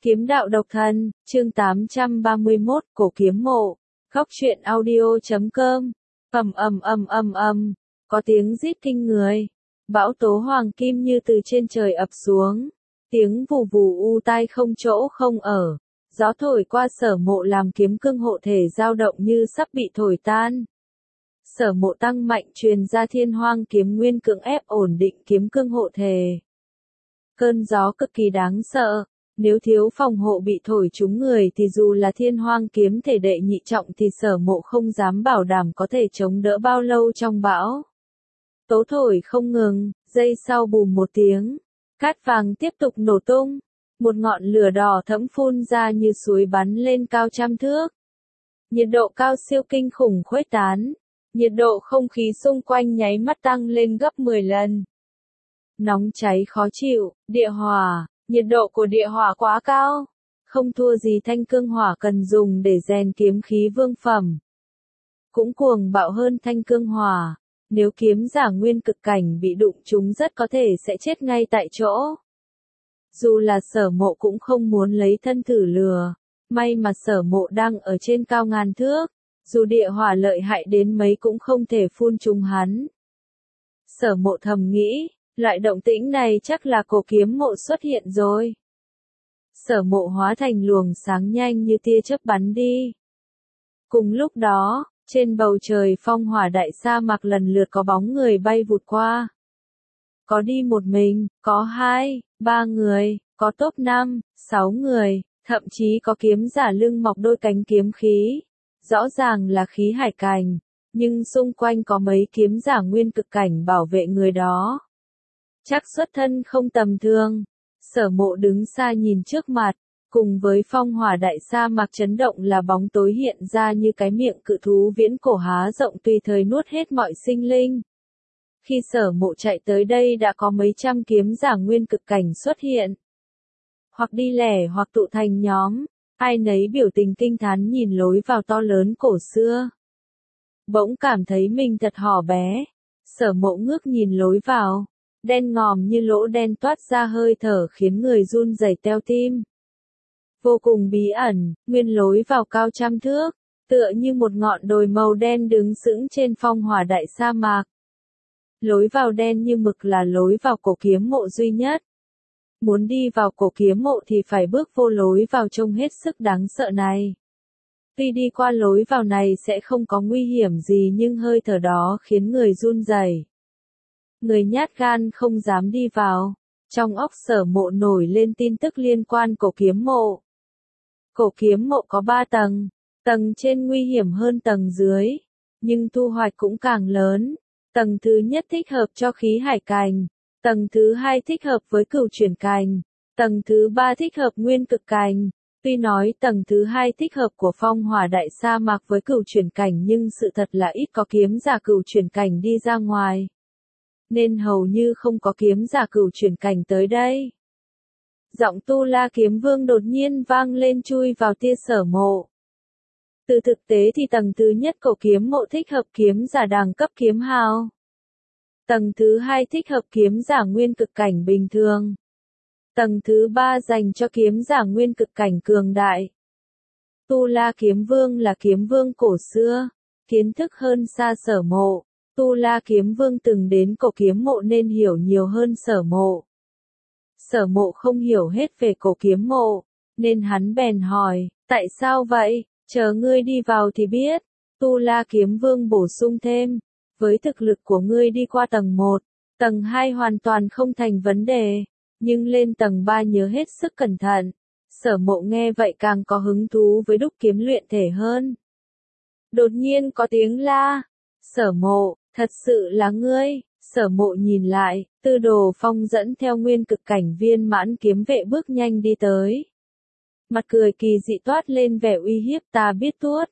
Kiếm đạo độc thân, chương 831, cổ kiếm mộ. Góc truyện audio.com. Có tiếng rít kinh người. Bão tố hoàng kim như từ trên trời ập xuống. Tiếng vù vù u tai không chỗ không ở. Gió thổi qua Sở Mộ làm kiếm cương hộ thể dao động như sắp bị thổi tan. Sở Mộ tăng mạnh truyền ra Thiên Hoang kiếm nguyên cưỡng ép ổn định kiếm cương hộ thể. Cơn gió cực kỳ đáng sợ. Nếu thiếu phòng hộ bị thổi trúng người thì dù là Thiên Hoang kiếm thể đệ nhị trọng thì Sở Mộ không dám bảo đảm có thể chống đỡ bao lâu trong bão. Tố thổi không ngừng, giây sau bùm một tiếng, cát vàng tiếp tục nổ tung, một ngọn lửa đỏ thẫm phun ra như suối bắn lên cao trăm thước. Nhiệt độ cao siêu kinh khủng khuếch tán, nhiệt độ không khí xung quanh nháy mắt tăng lên gấp 10 lần. Nóng cháy khó chịu, địa hỏa. Nhiệt độ của địa hỏa quá cao, không thua gì thanh cương hỏa cần dùng để rèn kiếm khí vương phẩm. Cũng cuồng bạo hơn thanh cương hỏa, nếu kiếm giả nguyên cực cảnh bị đụng trúng rất có thể sẽ chết ngay tại chỗ. Dù là Sở Mộ cũng không muốn lấy thân thử lừa, may mà Sở Mộ đang ở trên cao ngàn thước, dù địa hỏa lợi hại đến mấy cũng không thể phun trúng hắn. Sở Mộ thầm nghĩ. Loại động tĩnh này chắc là cổ kiếm mộ xuất hiện rồi. Sở Mộ hóa thành luồng sáng nhanh như tia chớp bắn đi. Cùng lúc đó, trên bầu trời phong hỏa đại sa mạc lần lượt có bóng người bay vụt qua. Có đi một mình, có 2, 3 người, có top 5, 6 người, thậm chí có kiếm giả lưng mọc đôi cánh kiếm khí. Rõ ràng là khí hải cảnh, nhưng xung quanh có mấy kiếm giả nguyên cực cảnh bảo vệ người đó. Chắc xuất thân không tầm thường. Sở Mộ đứng xa nhìn trước mặt, cùng với phong hỏa đại sa mạc chấn động là bóng tối hiện ra như cái miệng cự thú viễn cổ há rộng tùy thời nuốt hết mọi sinh linh. Khi Sở Mộ chạy tới đây đã có mấy trăm kiếm giả nguyên cực cảnh xuất hiện. Hoặc đi lẻ hoặc tụ thành nhóm, ai nấy biểu tình kinh thán nhìn lối vào to lớn cổ xưa. Bỗng cảm thấy mình thật hỏ bé. Sở Mộ ngước nhìn lối vào. Đen ngòm như lỗ đen toát ra hơi thở khiến người run rẩy teo tim. Vô cùng bí ẩn, nguyên lối vào cao trăm thước, tựa như một ngọn đồi màu đen đứng sững trên phong hỏa đại sa mạc. Lối vào đen như mực là lối vào cổ kiếm mộ duy nhất. Muốn đi vào cổ kiếm mộ thì phải bước vô lối vào trông hết sức đáng sợ này. Tuy đi qua lối vào này sẽ không có nguy hiểm gì nhưng hơi thở đó khiến người run rẩy. Người nhát gan không dám đi vào. Trong óc Sở Mộ nổi lên tin tức liên quan cổ kiếm mộ. Cổ kiếm mộ có 3 tầng. Tầng trên nguy hiểm hơn tầng dưới. Nhưng thu hoạch cũng càng lớn. Tầng thứ nhất thích hợp cho khí hải cành. Tầng thứ 2 thích hợp với cửu chuyển cành. Tầng thứ 3 thích hợp nguyên cực cành. Tuy nói tầng thứ 2 thích hợp của phong hỏa đại sa mạc với cửu chuyển cảnh nhưng sự thật là ít có kiếm giả cửu chuyển cảnh đi ra ngoài. Nên hầu như không có kiếm giả cửu chuyển cảnh tới đây. Giọng Tu La Kiếm Vương đột nhiên vang lên chui vào tia Sở Mộ. Từ thực tế thì tầng thứ nhất cổ kiếm mộ thích hợp kiếm giả đẳng cấp kiếm hào. Tầng thứ 2 thích hợp kiếm giả nguyên cực cảnh bình thường. Tầng thứ 3 dành cho kiếm giả nguyên cực cảnh cường đại. Tu La Kiếm Vương là kiếm vương cổ xưa, kiến thức hơn xa Sở Mộ. Tu La Kiếm Vương từng đến cổ kiếm mộ nên hiểu nhiều hơn Sở Mộ. Sở Mộ không hiểu hết về cổ kiếm mộ, nên hắn bèn hỏi, tại sao vậy, chờ ngươi đi vào thì biết. Tu La Kiếm Vương bổ sung thêm, với thực lực của ngươi đi qua tầng 1, tầng 2 hoàn toàn không thành vấn đề, nhưng lên tầng 3 nhớ hết sức cẩn thận. Sở Mộ nghe vậy càng có hứng thú với đúc kiếm luyện thể hơn. Đột nhiên có tiếng la, Sở Mộ. Thật sự là ngươi. Sở Mộ nhìn lại, Tư Đồ Phong dẫn theo nguyên cực cảnh viên mãn kiếm vệ bước nhanh đi tới. Mặt cười kỳ dị toát lên vẻ uy hiếp, ta biết tuốt.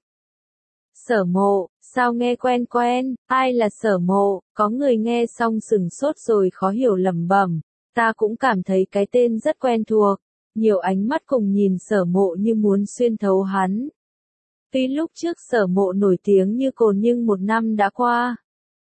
Sở Mộ, sao nghe quen quen, ai là Sở Mộ, có người nghe xong sửng sốt rồi khó hiểu lẩm bẩm, ta cũng cảm thấy cái tên rất quen thuộc, nhiều ánh mắt cùng nhìn Sở Mộ như muốn xuyên thấu hắn. Tuy lúc trước Sở Mộ nổi tiếng như cồn nhưng một năm đã qua.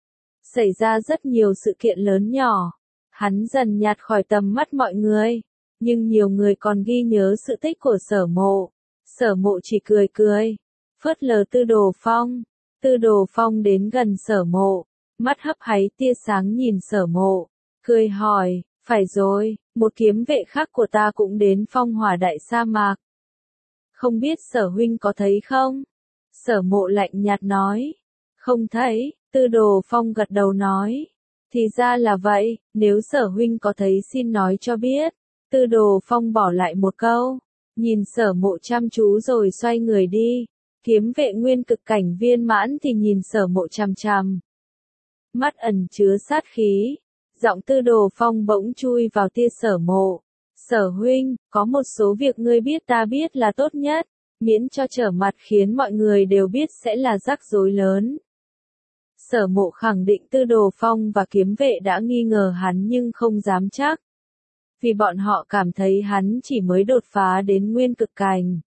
Xảy ra rất nhiều sự kiện lớn nhỏ. Hắn dần nhạt khỏi tầm mắt mọi người. nhưng nhiều người còn ghi nhớ sự tích của Sở Mộ. Sở Mộ chỉ cười cười, phớt lờ Tư Đồ Phong. Tư Đồ Phong đến gần Sở Mộ, mắt hấp háy tia sáng nhìn Sở Mộ, cười hỏi, phải rồi, một kiếm vệ khác của ta cũng đến phong hỏa đại sa mạc. Không biết Sở huynh có thấy không? Sở Mộ lạnh nhạt nói, không thấy. Tư Đồ Phong gật đầu nói, thì ra là vậy, nếu Sở huynh có thấy xin nói cho biết. Tư Đồ Phong bỏ lại một câu, nhìn Sở Mộ chăm chú rồi xoay người đi. Kiếm vệ nguyên cực cảnh viên mãn thì nhìn Sở Mộ chằm chằm. Mắt ẩn chứa sát khí, giọng Tư Đồ Phong bỗng chui vào tia Sở Mộ. Sở huynh, có một số việc ngươi biết ta biết là tốt nhất, miễn cho trở mặt khiến mọi người đều biết sẽ là rắc rối lớn. Sở Mộ khẳng định Tư Đồ Phong và kiếm vệ đã nghi ngờ hắn nhưng không dám chắc. Vì bọn họ cảm thấy hắn chỉ mới đột phá đến nguyên cực cảnh.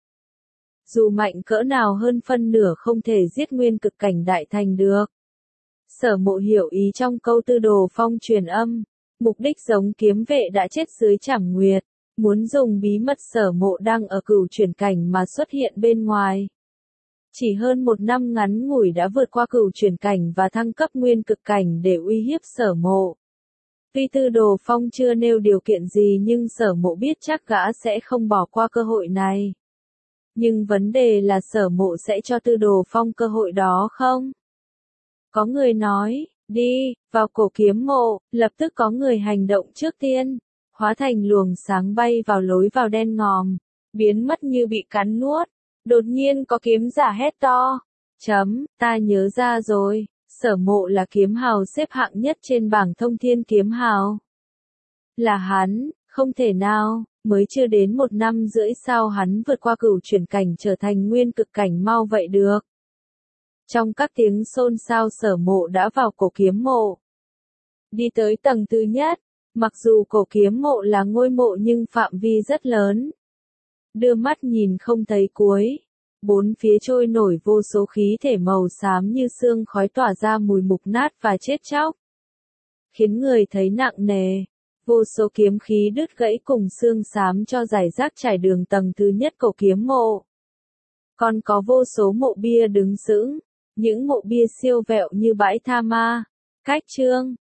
Dù mạnh cỡ nào hơn phân nửa không thể giết nguyên cực cảnh đại thành được. Sở Mộ hiểu ý trong câu Tư Đồ Phong truyền âm, mục đích giống kiếm vệ đã chết dưới Trảm Nguyệt, muốn dùng bí mật Sở Mộ đang ở cửu chuyển cảnh mà xuất hiện bên ngoài. Chỉ hơn một năm ngắn ngủi đã vượt qua cửu chuyển cảnh và thăng cấp nguyên cực cảnh để uy hiếp Sở Mộ. Tuy Tư Đồ Phong chưa nêu điều kiện gì nhưng Sở Mộ biết chắc gã sẽ không bỏ qua cơ hội này. Nhưng vấn đề là Sở Mộ sẽ cho Tư Đồ Phong cơ hội đó không? Có người nói, đi, vào cổ kiếm mộ, lập tức có người hành động trước tiên, hóa thành luồng sáng bay vào lối vào đen ngòm, biến mất như bị cắn nuốt. Đột nhiên có kiếm giả hét to, ta nhớ ra rồi, Sở Mộ là kiếm hào xếp hạng nhất trên bảng thông thiên kiếm hào. Là hắn, không thể nào, mới chưa đến 1 năm rưỡi sao hắn vượt qua cửu chuyển cảnh trở thành nguyên cực cảnh mau vậy được. Trong các tiếng xôn xao Sở Mộ đã vào cổ kiếm mộ. Đi tới tầng thứ nhất, mặc dù cổ kiếm mộ là ngôi mộ nhưng phạm vi rất lớn. Đưa mắt nhìn không thấy cuối. Bốn phía trôi nổi vô số khí thể màu xám như sương khói tỏa ra mùi mục nát và chết chóc. Khiến người thấy nặng nề. Vô số kiếm khí đứt gãy cùng xương xám cho rải rác trải đường tầng thứ nhất cổ kiếm mộ. Còn có vô số mộ bia đứng sững. Những mộ bia siêu vẹo như bãi tha ma. Cách chương